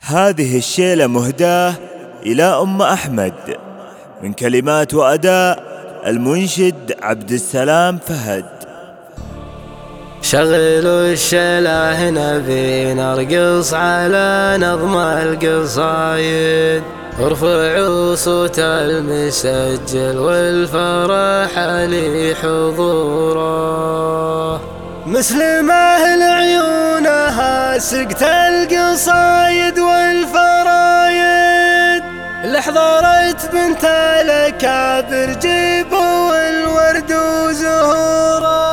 هذه الشيلة مهداة إلى أم أحمد، من كلمات وأداء المنشد عبد السلام فهد. شغلوا الشيلة هنا بنرقص على نظم القصايد، ارفعوا صوت المسجل والفرح لي حضوره. مسلمة لعيونها سقت القصايد والفرايد، اللي حضرت بنت الأكابر جيبوا الورد وزهوره.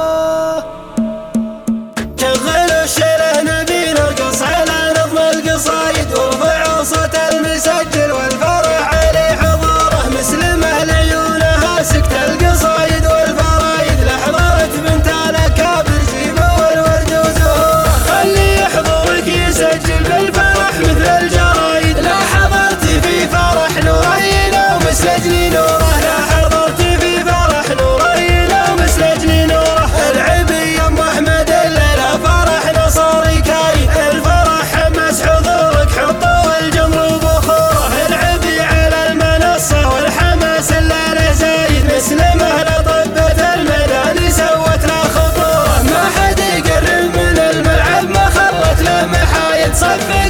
شغلوا الشيلة نبي نرقص على نظم القصايد، وارفعوا صوت المسجل والفرح علي حضوره. مسلمة لعيونها سقت القصايد والفرايد، لحضرت بنت الأكابر جيبوا الورد وزهوره. خلي يحضرك يسجل بالفرح مثل الجرايد، لا حضرت في فرح نوري لو مسجلي نوره. لا حضرت في فرح نوري لو مسجلي نوره. العبي يا ام احمد الليله فرحنا صار كاين، الفرح حمس حضورك حطوا الجمر وبخوره. العبي على المنصه والحماس الليله زايد، مسلمه لطبت الميدان سوت له خطوره. ما حد يقرب من الملعب ما خلت له محايد، صفي